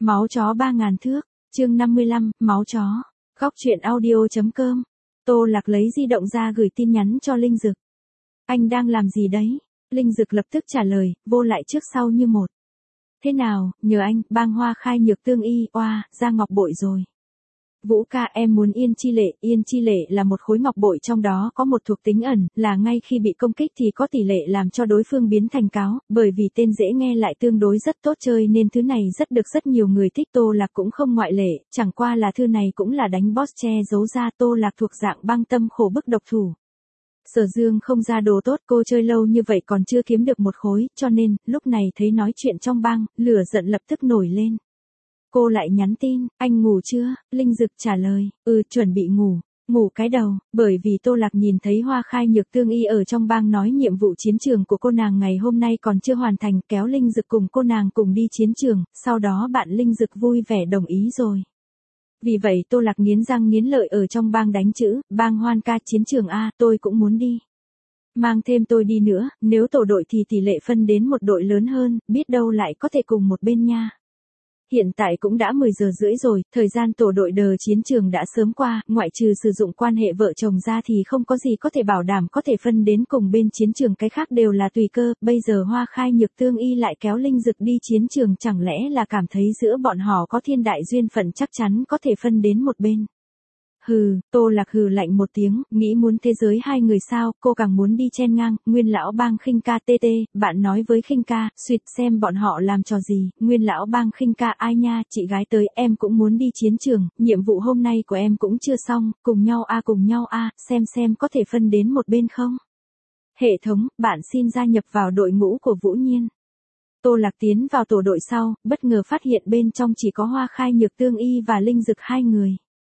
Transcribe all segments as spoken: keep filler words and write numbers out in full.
Máu chó ba ngàn thước, chương năm mươi lăm, máu chó. Góc truyện audio.com. Tô Lạc lấy di động ra gửi tin nhắn cho Linh Dực. Anh đang làm gì đấy? Linh Dực lập tức trả lời, vô lại trước sau như một. Thế nào, nhờ anh, bang Hoa Khai Nhược Tương Y, oa, ra ngọc bội rồi. Vũ ca, em muốn Yên Chi Lệ. Yên Chi Lệ là một khối ngọc bội, trong đó có một thuộc tính ẩn, là ngay khi bị công kích thì có tỷ lệ làm cho đối phương biến thành cáo, bởi vì tên dễ nghe lại tương đối rất tốt chơi nên thứ này rất được rất nhiều người thích. Tô Lạc cũng không ngoại lệ, chẳng qua là thư này cũng là đánh boss che giấu ra. Tô Lạc thuộc dạng băng tâm khổ bức độc thủ. Sở Dương không ra đồ tốt, cô chơi lâu như vậy còn chưa kiếm được một khối, cho nên, lúc này thấy nói chuyện trong bang, lửa giận lập tức nổi lên. Cô lại nhắn tin, anh ngủ chưa? Linh Dực trả lời, ừ, chuẩn bị ngủ. Ngủ cái đầu, bởi vì Tô Lạc nhìn thấy Hoa Khai Nhược Tương Y ở trong bang nói nhiệm vụ chiến trường của cô nàng ngày hôm nay còn chưa hoàn thành, kéo Linh Dực cùng cô nàng cùng đi chiến trường, sau đó bạn Linh Dực vui vẻ đồng ý rồi. Vì vậy Tô Lạc nghiến răng nghiến lợi ở trong bang đánh chữ, bang Hoan ca chiến trường A, tôi cũng muốn đi. Mang thêm tôi đi nữa, nếu tổ đội thì tỷ lệ phân đến một đội lớn hơn, biết đâu lại có thể cùng một bên nha. Hiện tại cũng đã mười giờ rưỡi rồi, thời gian tổ đội đờ chiến trường đã sớm qua, ngoại trừ sử dụng quan hệ vợ chồng ra thì không có gì có thể bảo đảm có thể phân đến cùng bên chiến trường, cái khác đều là tùy cơ. Bây giờ Hoa Khai Nhược Tương Y lại kéo Linh Dực đi chiến trường, chẳng lẽ là cảm thấy giữa bọn họ có thiên đại duyên phận, chắc chắn có thể phân đến một bên. Hừ, Tô Lạc hừ lạnh một tiếng, nghĩ muốn thế giới hai người sao, cô càng muốn đi chen ngang. Nguyên lão bang Khinh ca tê tê, bạn nói với Khinh ca, suyệt xem bọn họ làm trò gì. Nguyên lão bang Khinh ca, ai nha, chị gái tới, em cũng muốn đi chiến trường, nhiệm vụ hôm nay của em cũng chưa xong, cùng nhau a cùng nhau a, xem xem có thể phân đến một bên không. Hệ thống, bạn xin gia nhập vào đội ngũ của Vũ Nhiên. Tô Lạc tiến vào tổ đội sau, bất ngờ phát hiện bên trong chỉ có Hoa Khai Nhược Tương Y và Linh Dực hai người.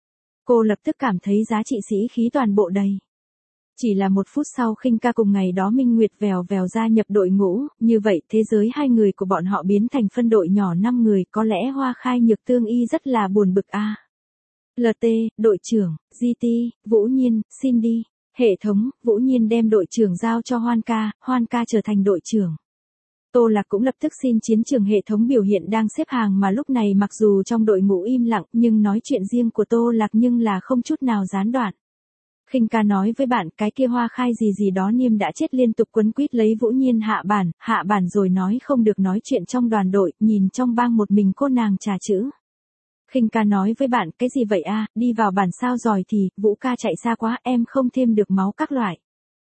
Cô lập tức cảm thấy giá trị sĩ khí toàn bộ đầy. Chỉ là một phút sau Khinh ca cùng ngày đó Minh Nguyệt vèo vèo gia nhập đội ngũ, như vậy thế giới hai người của bọn họ biến thành phân đội nhỏ năm người, có lẽ Hoa Khai Nhược Tương Y rất là buồn bực a. À. lờ tê, đội trưởng, giê tê, Vũ Nhiên, xin đi. Hệ thống, Vũ Nhiên đem đội trưởng giao cho Hoan ca, Hoan ca trở thành đội trưởng. Tô Lạc cũng lập tức xin chiến trường. Hệ thống biểu hiện đang xếp hàng mà lúc này mặc dù trong đội ngũ im lặng nhưng nói chuyện riêng của Tô Lạc nhưng là không chút nào gián đoạn. Khinh ca nói với bạn, cái kia Hoa Khai gì gì đó Niêm đã chết, liên tục quấn quýt lấy Vũ Nhiên hạ bản, hạ bản rồi nói không được nói chuyện trong đoàn đội, nhìn trong bang một mình cô nàng trà chữ. Khinh ca nói với bạn, cái gì vậy a, đi vào bản sao giỏi thì, Vũ ca chạy xa quá, em không thêm được máu các loại.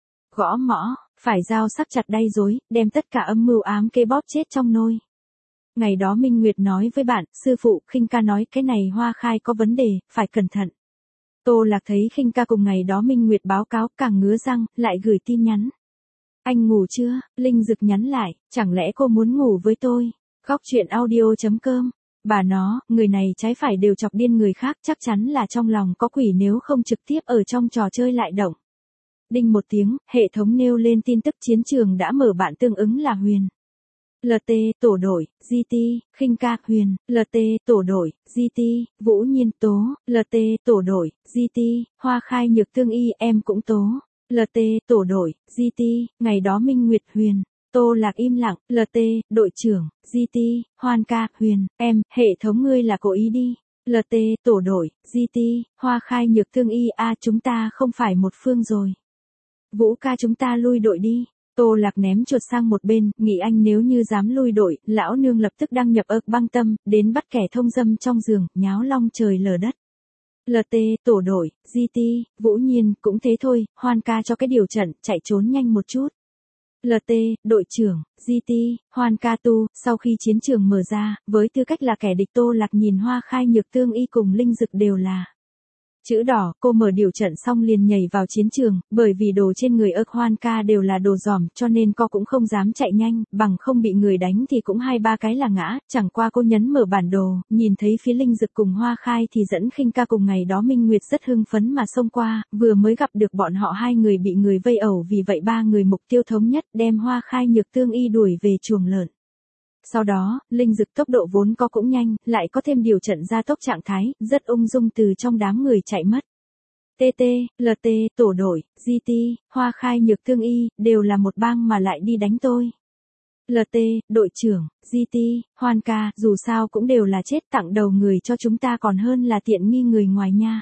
Gõ mõ, phải dao sắc chặt đay dối, đem tất cả âm mưu ám kế bóp chết trong nôi. Ngày đó Minh Nguyệt nói với bạn, sư phụ, Khinh ca nói cái này Hoa Khai có vấn đề, phải cẩn thận. Tô Lạc thấy Khinh ca cùng ngày đó Minh Nguyệt báo cáo, càng ngứa răng, lại gửi tin nhắn. Anh ngủ chưa? Linh Dực nhắn lại, chẳng lẽ cô muốn ngủ với tôi? Góc truyện audio.com. Bà nó, người này trái phải đều chọc điên người khác, chắc chắn là trong lòng có quỷ, nếu không trực tiếp ở trong trò chơi lại động. Đinh một tiếng, hệ thống nêu lên tin tức chiến trường đã mở, bạn tương ứng là Huyền. lờ tê, tổ đội, giê tê, Khinh ca, Huyền, lờ tê, tổ đội, giê tê, Vũ Nhiên, Tố, lờ tê, tổ đội, giê tê, Hoa Khai Nhược Tương Y, em cũng Tố, lờ tê, tổ đội, giê tê, ngày đó Minh Nguyệt, Huyền. Tô Lạc im lặng, lờ tê, đội trưởng, giê tê, Hoan ca, Huyền, em, hệ thống ngươi là cố ý đi. lờ tê, tổ đội, giê tê, Hoa Khai Nhược Tương Y, a chúng ta không phải một phương rồi. Vũ ca chúng ta lui đội đi. Tô Lạc ném chuột sang một bên, nghĩ anh nếu như dám lui đội, lão nương lập tức đăng nhập ợc băng tâm, đến bắt kẻ thông dâm trong giường, nháo long trời lở đất. lờ tê, tổ đội, giê tê, Vũ Nhiên, cũng thế thôi, Hoan ca cho cái điều trận, chạy trốn nhanh một chút. lờ tê, đội trưởng, giê tê, Hoan ca tu, sau khi chiến trường mở ra, với tư cách là kẻ địch Tô Lạc nhìn Hoa Khai Nhược Tương Y cùng Linh Dực đều là chữ đỏ. Cô mở điều trận xong liền nhảy vào chiến trường, bởi vì đồ trên người ớt Hoan ca đều là đồ giòm, cho nên cô cũng không dám chạy nhanh, bằng không bị người đánh thì cũng hai ba cái là ngã. Chẳng qua cô nhấn mở bản đồ, nhìn thấy phía Linh Dực cùng Hoa Khai thì dẫn Khinh ca cùng ngày đó Minh Nguyệt rất hưng phấn mà xông qua, vừa mới gặp được bọn họ hai người bị người vây ẩu, vì vậy ba người mục tiêu thống nhất, đem Hoa Khai Nhược Tương Y đuổi về chuồng lợn. Sau đó, Linh Dực tốc độ vốn có cũng nhanh, lại có thêm điều trận gia tốc trạng thái, rất ung dung từ trong đám người chạy mất. tê tê, lờ tê, tổ đội, giê tê, Hoa Khai Nhược Tương Y, đều là một bang mà lại đi đánh tôi. lờ tê, đội trưởng, giê tê, Hoan ca, dù sao cũng đều là chết tặng đầu người cho chúng ta còn hơn là tiện nghi người ngoài nha.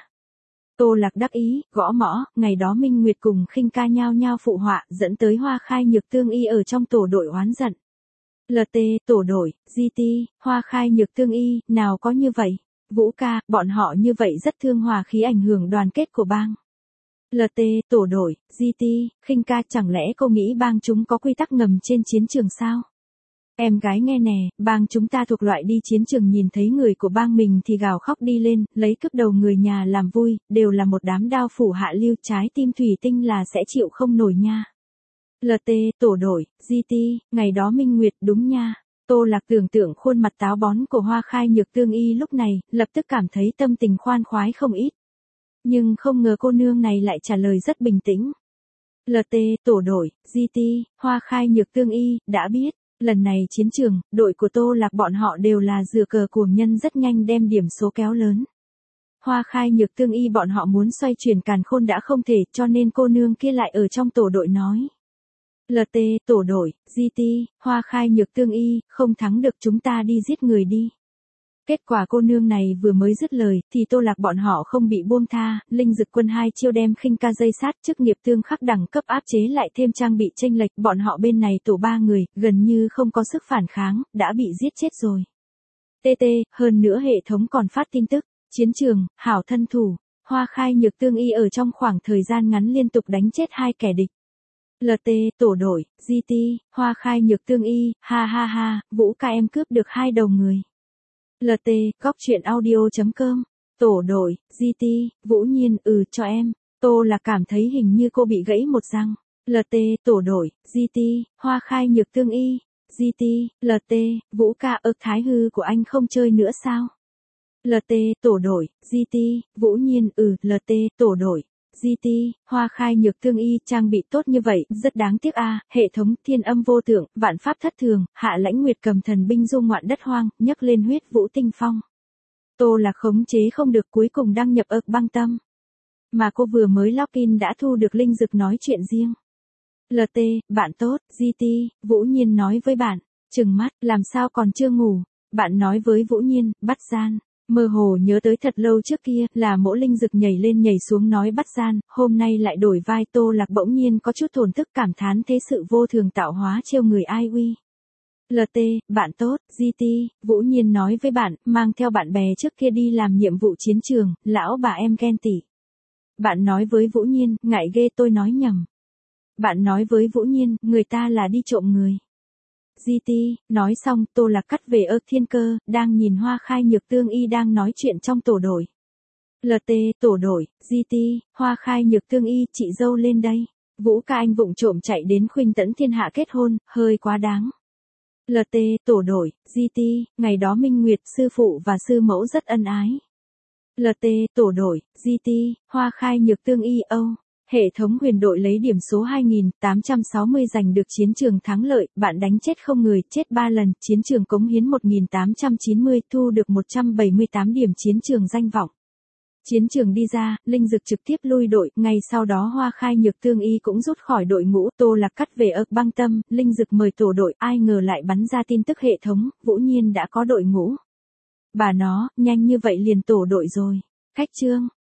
Tô Lạc đắc ý, gõ mõ, ngày đó Minh Nguyệt cùng Khinh ca nhao nhao phụ họa, dẫn tới Hoa Khai Nhược Tương Y ở trong tổ đội oán giận. lờ tê, tổ đội, giê tê, Hoa Khai Nhược Tương Y, nào có như vậy. Vũ ca, bọn họ như vậy rất thương hòa khí ảnh hưởng đoàn kết của bang. lờ tê, tổ đội, giê tê, Khinh ca, chẳng lẽ cô nghĩ bang chúng có quy tắc ngầm trên chiến trường sao? Em gái nghe nè, bang chúng ta thuộc loại đi chiến trường nhìn thấy người của bang mình thì gào khóc đi lên, lấy cướp đầu người nhà làm vui, đều là một đám đao phủ hạ lưu, trái tim thủy tinh là sẽ chịu không nổi nha. lờ tê, tổ đội, giê tê, ngày đó Minh Nguyệt, đúng nha. Tô Lạc tưởng tượng khuôn mặt táo bón của Hoa Khai Nhược Tương Y lúc này, lập tức cảm thấy tâm tình khoan khoái không ít. Nhưng không ngờ cô nương này lại trả lời rất bình tĩnh. lờ tê, tổ đội, giê tê, Hoa Khai Nhược Tương Y, đã biết. Lần này chiến trường, đội của Tô Lạc bọn họ đều là dừa cờ cuồng nhân rất nhanh đem điểm số kéo lớn. Hoa Khai Nhược Tương Y bọn họ muốn xoay chuyển càn khôn đã không thể, cho nên cô nương kia lại ở trong tổ đội nói. lờ tê, tổ đội, giê tê, Hoa Khai Nhược Tương Y, không thắng được chúng ta đi giết người đi. Kết quả cô nương này vừa mới dứt lời, thì Tô Lạc bọn họ không bị buông tha, Linh Dực Quân hai chiêu đem Khinh ca dây sát, chức nghiệp tương khắc đẳng cấp áp chế lại thêm trang bị chênh lệch, bọn họ bên này tổ ba người, gần như không có sức phản kháng, đã bị giết chết rồi. tê tê, hơn nữa hệ thống còn phát tin tức, chiến trường, hảo thân thủ, Hoa Khai Nhược Tương Y ở trong khoảng thời gian ngắn liên tục đánh chết hai kẻ địch. lờ tê, tổ đội, giê tê, Hoa Khai Nhược Tương Y, ha ha ha, Vũ ca em cướp được hai đầu người. lờ tê, góc truyện audio.com, tổ đội, giê tê, Vũ Nhiên, ừ cho em. Tô là cảm thấy hình như cô bị gãy một răng. lờ tê, tổ đội, giê tê, Hoa Khai Nhược Tương Y, giê tê, lờ tê, Vũ ca, ơ thái hư của anh không chơi nữa sao? lờ tê, tổ đội, giê tê, Vũ Nhiên, ừ, lờ tê, tổ đội, giê tê, Hoa Khai Nhược Tương Y, trang bị tốt như vậy, rất đáng tiếc a, à, hệ thống, thiên âm vô tượng, vạn pháp thất thường, Hạ Lãnh Nguyệt cầm thần binh du ngoạn đất hoang, nhấc lên huyết vũ tinh phong. Tô Lạc khống chế không được cuối cùng đăng nhập ực băng tâm. Mà cô vừa mới login đã thu được Linh Dực nói chuyện riêng. lờ tê, bạn tốt, giê tê, Vũ Nhiên nói với bạn, trừng mắt, làm sao còn chưa ngủ, bạn nói với Vũ Nhiên, bắt gian. Mơ hồ nhớ tới thật lâu trước kia, là Mỗ Linh Dực nhảy lên nhảy xuống nói bắt gian, hôm nay lại đổi vai. Tô Lạc bỗng nhiên có chút thổn thức cảm thán thế sự vô thường tạo hóa trêu người ai uy. lờ tê, bạn tốt, giê tê, Vũ Nhiên nói với bạn, mang theo bạn bè trước kia đi làm nhiệm vụ chiến trường, lão bà em ghen tị. Bạn nói với Vũ Nhiên, ngại ghê tôi nói nhầm. Bạn nói với Vũ Nhiên, người ta là đi trộm người. giê tê, nói xong, Tô Lạc cắt về ơ thiên cơ, đang nhìn Hoa Khai Nhược Tương Y đang nói chuyện trong tổ đội. lờ tê, tổ đội, giê tê, Hoa Khai Nhược Tương Y, chị dâu lên đây. Vũ ca anh vụng trộm chạy đến Khuynh Tẫn Thiên Hạ kết hôn, hơi quá đáng. lờ tê, tổ đội, giê tê, ngày đó Minh Nguyệt, sư phụ và sư mẫu rất ân ái. lờ tê, tổ đội, giê tê, Hoa Khai Nhược Tương Y, âu. Hệ thống huyền đội lấy điểm số hai nghìn tám trăm sáu mươi giành được chiến trường thắng lợi, bạn đánh chết không người, chết ba lần, chiến trường cống hiến một nghìn tám trăm chín mươi, thu được một trăm bảy mươi tám điểm chiến trường danh vọng. Chiến trường đi ra, Linh Dực trực tiếp lui đội, ngay sau đó Hoa Khai Nhược Tương Y cũng rút khỏi đội ngũ. Tô Lạc cắt về ực băng tâm, Linh Dực mời tổ đội, ai ngờ lại bắn ra tin tức hệ thống, Vũ Nhiên đã có đội ngũ. Bà nó, nhanh như vậy liền tổ đội rồi. Khách trương.